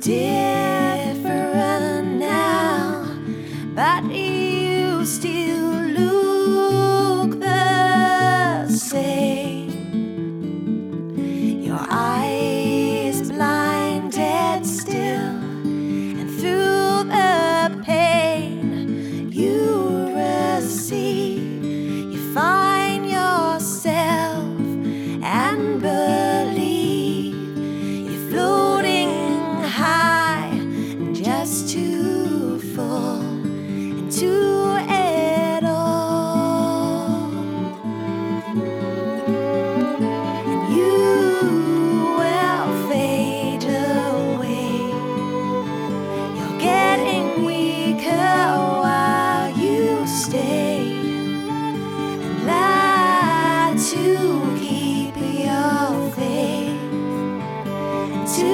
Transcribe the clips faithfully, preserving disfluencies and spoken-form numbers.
different now, but you still look the same. Your eyes blinded still, and through the pain you receive, you find yourself and believe you're floating high, just to fall into it all. And you will fade away. You're getting weaker while you stay, and lie to keep your faith to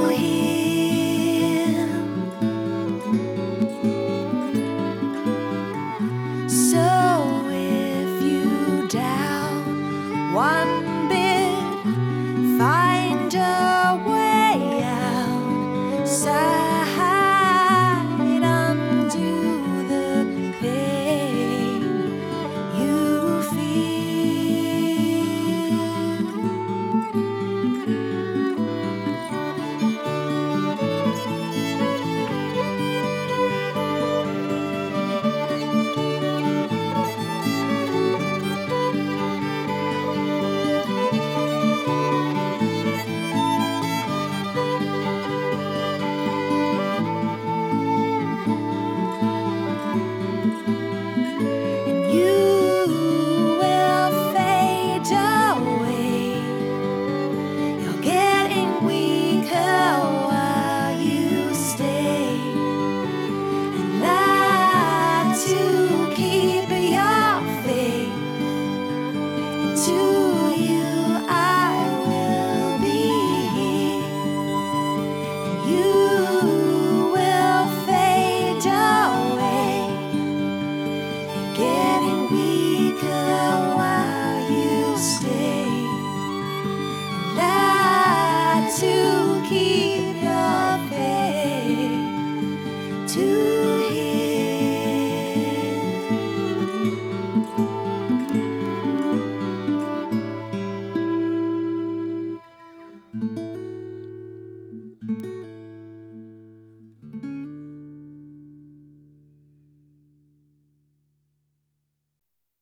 Him. So if you doubt one bit, find a way outside, undo the pain you feel. You will fade away. You're getting weaker while you stay, and lie to keep your faith. To you I will be here. You will fade away. Getting weaker while you stay, lie to keep your faith to Him.